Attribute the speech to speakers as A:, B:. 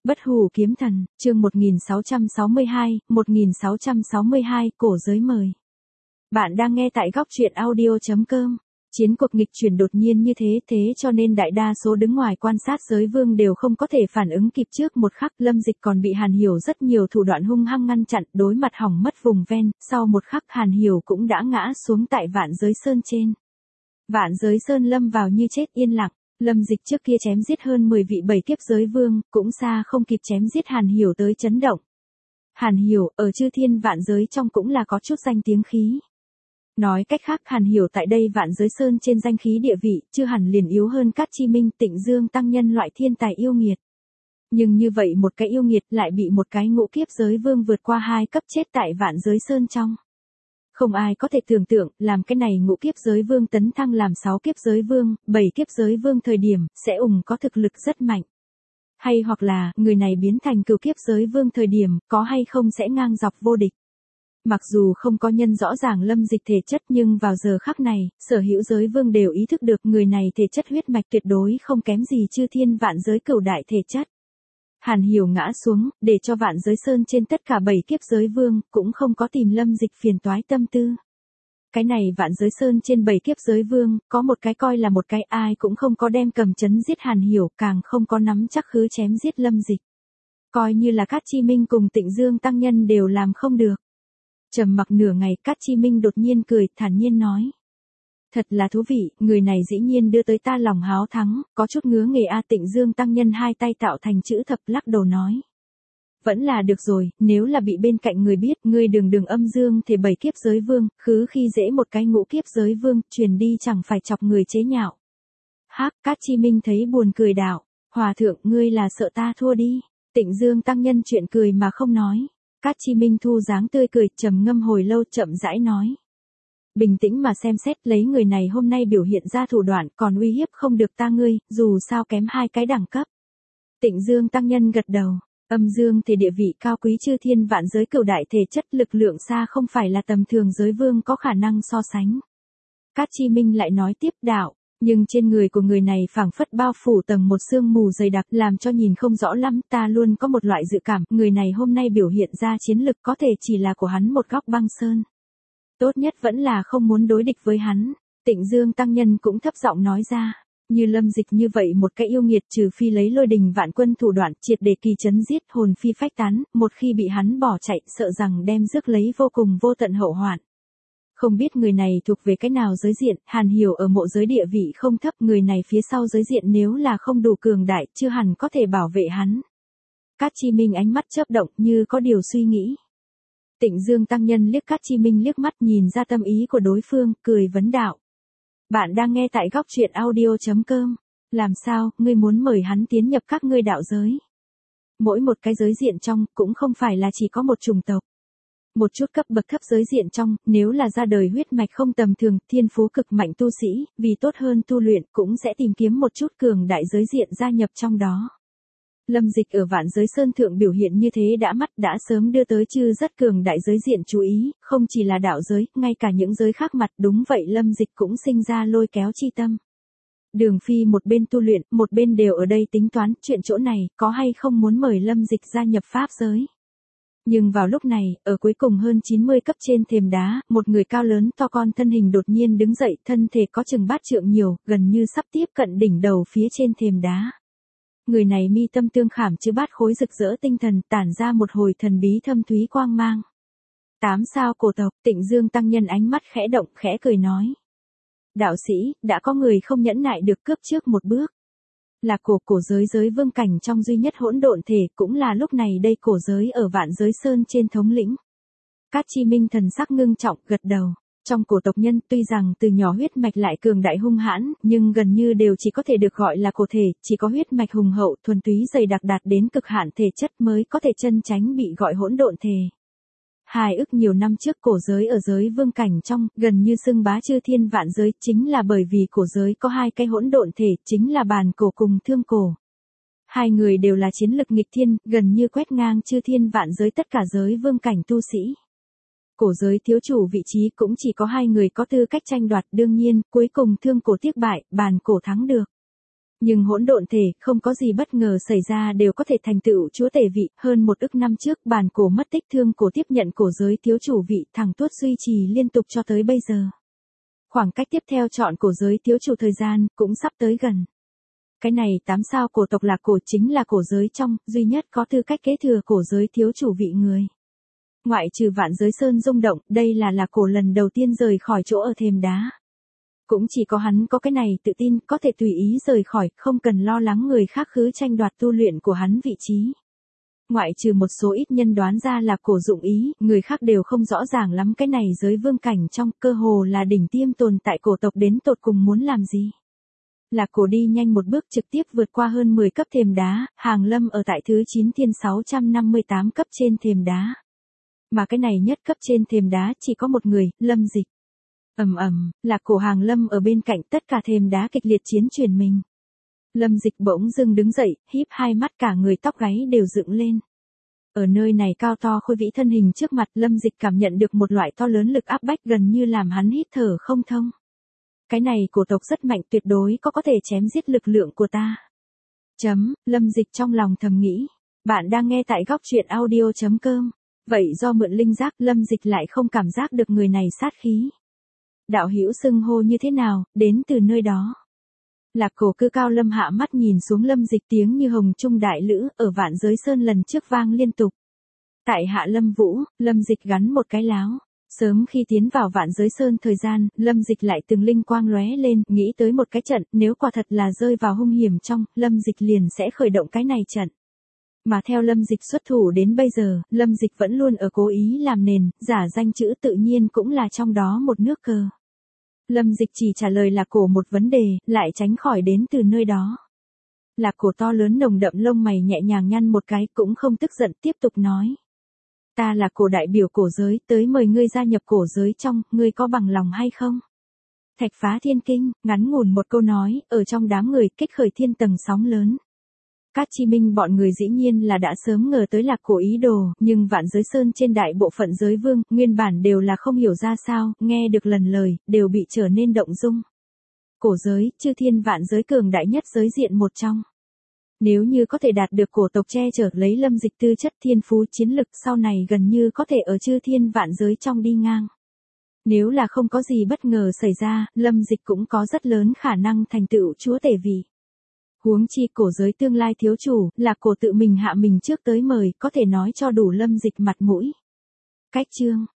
A: Bất hủ kiếm thần, chương 1662, cổ giới mời. Bạn đang nghe tại góc truyện audio.com. Chiến cuộc nghịch chuyển đột nhiên như thế cho nên đại đa số đứng ngoài quan sát giới vương đều không có thể phản ứng kịp. Trước một khắc Lâm Dịch còn bị Hàn Hiểu rất nhiều thủ đoạn hung hăng ngăn chặn, đối mặt hỏng mất vùng ven, sau một khắc Hàn Hiểu cũng đã ngã xuống tại Vạn Giới Sơn trên. Vạn Giới Sơn lâm vào như chết yên lặng. Lâm Dịch trước kia chém giết hơn 10 vị 7 kiếp giới vương, cũng xa không kịp chém giết Hàn Hiểu tới chấn động. Hàn Hiểu, ở chư thiên vạn giới trong cũng là có chút danh tiếng khí. Nói cách khác Hàn Hiểu tại đây Vạn Giới Sơn trên danh khí địa vị, chưa hẳn liền yếu hơn Cát Chi Minh, Tịnh Dương tăng nhân loại thiên tài yêu nghiệt. Nhưng như vậy một cái yêu nghiệt lại bị một cái ngũ kiếp giới vương vượt qua 2 cấp chết tại Vạn Giới Sơn trong. Không ai có thể tưởng tượng, làm cái này ngũ kiếp giới vương tấn thăng làm 6 kiếp giới vương, 7 kiếp giới vương thời điểm, sẽ có thực lực rất mạnh. Hay hoặc là, người này biến thành cửu kiếp giới vương thời điểm, có hay không sẽ ngang dọc vô địch. Mặc dù không có nhân rõ ràng Lâm Dịch thể chất nhưng vào giờ khắc này, sở hữu giới vương đều ý thức được người này thể chất huyết mạch tuyệt đối không kém gì chư thiên vạn giới cửu đại thể chất. Hàn Hiểu ngã xuống, để cho Vạn Giới Sơn trên tất cả 7 kiếp giới vương, cũng không có tìm Lâm Dịch phiền toái tâm tư. Cái này Vạn Giới Sơn trên 7 kiếp giới vương, có một cái coi là một cái, ai cũng không có đem cầm chấn giết Hàn Hiểu, càng không có nắm chắc khứ chém giết Lâm Dịch. Coi như là Cát Chi Minh cùng Tịnh Dương tăng nhân đều làm không được. Trầm mặc nửa ngày, Cát Chi Minh đột nhiên cười, thản nhiên nói. Thật là thú vị, người này dĩ nhiên đưa tới ta lòng háo thắng, có chút ngứa nghề a. Tịnh Dương tăng nhân hai tay tạo thành chữ thập lắc đầu nói. Vẫn là được rồi, nếu là bị bên cạnh người biết, ngươi đường âm dương thể 7 kiếp giới vương, khứ khi dễ một cái ngũ kiếp giới vương, truyền đi chẳng phải chọc người chế nhạo. Hắc, Cát Chi Minh thấy buồn cười đạo, hòa thượng ngươi là sợ ta thua đi. Tịnh Dương tăng nhân chuyện cười mà không nói. Cát Chi Minh thu dáng tươi cười, trầm ngâm hồi lâu chậm rãi nói. Bình tĩnh mà xem xét, lấy người này hôm nay biểu hiện ra thủ đoạn, còn uy hiếp không được ta ngươi, dù sao kém 2 cái đẳng cấp. Tịnh Dương tăng nhân gật đầu, âm dương thể địa vị cao quý chư thiên vạn giới cửu đại thể chất, lực lượng xa không phải là tầm thường giới vương có khả năng so sánh. Cát Chi Minh lại nói tiếp đạo, nhưng trên người của người này phảng phất bao phủ tầng một sương mù dày đặc, làm cho nhìn không rõ lắm. Ta luôn có một loại dự cảm, người này hôm nay biểu hiện ra chiến lực có thể chỉ là của hắn một góc băng sơn. Tốt nhất vẫn là không muốn đối địch với hắn. Tịnh Dương tăng nhân cũng thấp giọng nói ra, như Lâm Dịch như vậy một cái yêu nghiệt, trừ phi lấy lôi đình vạn quân thủ đoạn triệt để kỳ chấn giết, hồn phi phách tán, một khi bị hắn bỏ chạy, sợ rằng đem rước lấy vô cùng vô tận hậu hoạn. Không biết người này thuộc về cái nào giới diện, Hàn Hiểu ở mộ giới địa vị không thấp, người này phía sau giới diện nếu là không đủ cường đại, chưa hẳn có thể bảo vệ hắn. Cát Chi Minh ánh mắt chớp động như có điều suy nghĩ. Tịnh Dương tăng nhân liếc Cát Chi Minh liếc mắt, nhìn ra tâm ý của đối phương, cười vấn đạo. Bạn đang nghe tại góc truyện audio.com. Làm sao, ngươi muốn mời hắn tiến nhập các ngươi đạo giới? Mỗi một cái giới diện trong, cũng không phải là chỉ có một chủng tộc. Một chút cấp bậc thấp giới diện trong, nếu là ra đời huyết mạch không tầm thường, thiên phú cực mạnh tu sĩ, vì tốt hơn tu luyện, cũng sẽ tìm kiếm một chút cường đại giới diện gia nhập trong đó. Lâm Dịch ở Vạn Giới Sơn thượng biểu hiện như thế đã mắt, đã sớm đưa tới chư rất cường đại giới diện chú ý, không chỉ là đạo giới, ngay cả những giới khác mặt. Đúng vậy, Lâm Dịch cũng sinh ra lôi kéo chi tâm. Đường Phi một bên tu luyện, một bên đều ở đây tính toán chuyện chỗ này, có hay không muốn mời Lâm Dịch gia nhập pháp giới. Nhưng vào lúc này, ở cuối cùng hơn 90 cấp trên thềm đá, một người cao lớn to con thân hình đột nhiên đứng dậy, thân thể có chừng bát trượng nhiều, gần như sắp tiếp cận đỉnh đầu phía trên thềm đá. Người này mi tâm tương khảm chứa bát khối rực rỡ tinh thần, tản ra một hồi thần bí thâm thúy quang mang. 8 sao cổ tộc. Tịnh Dương tăng nhân ánh mắt khẽ động, khẽ cười nói. Đạo sĩ, đã có người không nhẫn nại được cướp trước một bước. Là cổ giới vương cảnh trong duy nhất hỗn độn thể, cũng là lúc này đây cổ giới ở Vạn Giới Sơn trên thống lĩnh. Cát Chi Minh thần sắc ngưng trọng, gật đầu. Trong cổ tộc nhân, tuy rằng từ nhỏ huyết mạch lại cường đại hung hãn, nhưng gần như đều chỉ có thể được gọi là cổ thể, chỉ có huyết mạch hùng hậu, thuần túy dày đặc đạt đến cực hạn thể chất mới có thể chân tránh bị gọi hỗn độn thể. 2 ức nhiều năm trước cổ giới ở giới vương cảnh trong, gần như xưng bá chư thiên vạn giới, chính là bởi vì cổ giới có 2 cái hỗn độn thể, chính là Bàn Cổ cùng Thương Cổ. 2 người đều là chiến lực nghịch thiên, gần như quét ngang chư thiên vạn giới tất cả giới vương cảnh tu sĩ. Cổ giới thiếu chủ vị trí cũng chỉ có 2 người có tư cách tranh đoạt, đương nhiên, cuối cùng Thương Cổ tiếc bại, Bàn Cổ thắng được. Nhưng hỗn độn thể, không có gì bất ngờ xảy ra đều có thể thành tựu chúa tể vị. Hơn 1 ức năm trước, bản cổ mất tích, thương cổ tiếp nhận cổ giới thiếu chủ vị, thẳng tuốt duy trì liên tục cho tới bây giờ. Khoảng cách tiếp theo chọn cổ giới thiếu chủ thời gian, cũng sắp tới gần. Cái này 8 sao cổ tộc Lạc Cổ chính là cổ giới trong, duy nhất có tư cách kế thừa cổ giới thiếu chủ vị người. Ngoại trừ Vạn Giới Sơn rung động, đây là Lạc Cổ lần đầu tiên rời khỏi chỗ ở thềm đá. Cũng chỉ có hắn có cái này tự tin, có thể tùy ý rời khỏi, không cần lo lắng người khác khứ tranh đoạt tu luyện của hắn vị trí. Ngoại trừ một số ít nhân đoán ra Lạc Cổ dụng ý, người khác đều không rõ ràng lắm cái này giới vương cảnh trong, cơ hồ là đỉnh tiêm tồn tại cổ tộc đến tột cùng muốn làm gì. Lạc Cổ đi nhanh một bước trực tiếp vượt qua hơn 10 cấp thềm đá, hàng lâm ở tại thứ 9 thiên 658 cấp trên thềm đá. Mà cái này nhất cấp trên thềm đá chỉ có một người, Lâm Dịch. Lạc Cổ hàng lâm ở bên cạnh, tất cả thềm đá kịch liệt chiến chuyển mình. Lâm Dịch bỗng dưng đứng dậy, híp hai mắt, cả người tóc gáy đều dựng lên. Ở nơi này cao to khôi vĩ thân hình trước mặt, Lâm Dịch cảm nhận được một loại to lớn lực áp bách gần như làm hắn hít thở không thông. Cái này cổ tộc rất mạnh, tuyệt đối có thể chém giết lực lượng của ta. Lâm Dịch trong lòng thầm nghĩ. Bạn đang nghe tại góc truyện audio.com. Vậy do mượn linh giác, Lâm Dịch lại không cảm giác được người này sát khí. Đạo hữu xưng hô như thế nào, đến từ nơi đó. Lạc Cổ cư cao lâm hạ mắt nhìn xuống Lâm Dịch, tiếng như hồng trung đại lữ, ở Vạn Giới Sơn lần trước vang liên tục. Tại hạ Lâm Vũ, Lâm Dịch gắn một cái láo. Sớm khi tiến vào Vạn Giới Sơn thời gian, Lâm Dịch lại từng linh quang lóe lên, nghĩ tới một cái trận, nếu quả thật là rơi vào hung hiểm trong, Lâm Dịch liền sẽ khởi động cái này trận. Mà theo Lâm Dịch xuất thủ đến bây giờ, Lâm Dịch vẫn luôn ở cố ý làm nền, giả danh chữ tự nhiên cũng là trong đó một nước cờ. Lâm Dịch chỉ trả lời Lạc Cổ một vấn đề, lại tránh khỏi đến từ nơi đó. Lạc Cổ to lớn nồng đậm lông mày nhẹ nhàng nhăn một cái, cũng không tức giận, tiếp tục nói. Ta là Cổ đại biểu cổ giới, tới mời ngươi gia nhập cổ giới trong, ngươi có bằng lòng hay không? Thạch phá thiên kinh, ngắn ngủn một câu nói, ở trong đám người kích khởi thiên tầng sóng lớn. Cát Chi Minh bọn người dĩ nhiên là đã sớm ngờ tới Lạc Cổ ý đồ, nhưng Vạn Giới Sơn trên đại bộ phận giới vương, nguyên bản đều là không hiểu ra sao, nghe được lần lời, đều bị trở nên động dung. Cổ giới, chư thiên vạn giới cường đại nhất giới diện một trong. Nếu như có thể đạt được cổ tộc che chở lấy Lâm Dịch tư chất thiên phú chiến lực, sau này gần như có thể ở chư thiên vạn giới trong đi ngang. Nếu là không có gì bất ngờ xảy ra, Lâm Dịch cũng có rất lớn khả năng thành tựu chúa tể vị. Huống chi cổ giới tương lai thiếu chủ, Lạc Cổ tự mình hạ mình trước tới mời, có thể nói cho đủ Lâm Dịch mặt mũi. Cách chương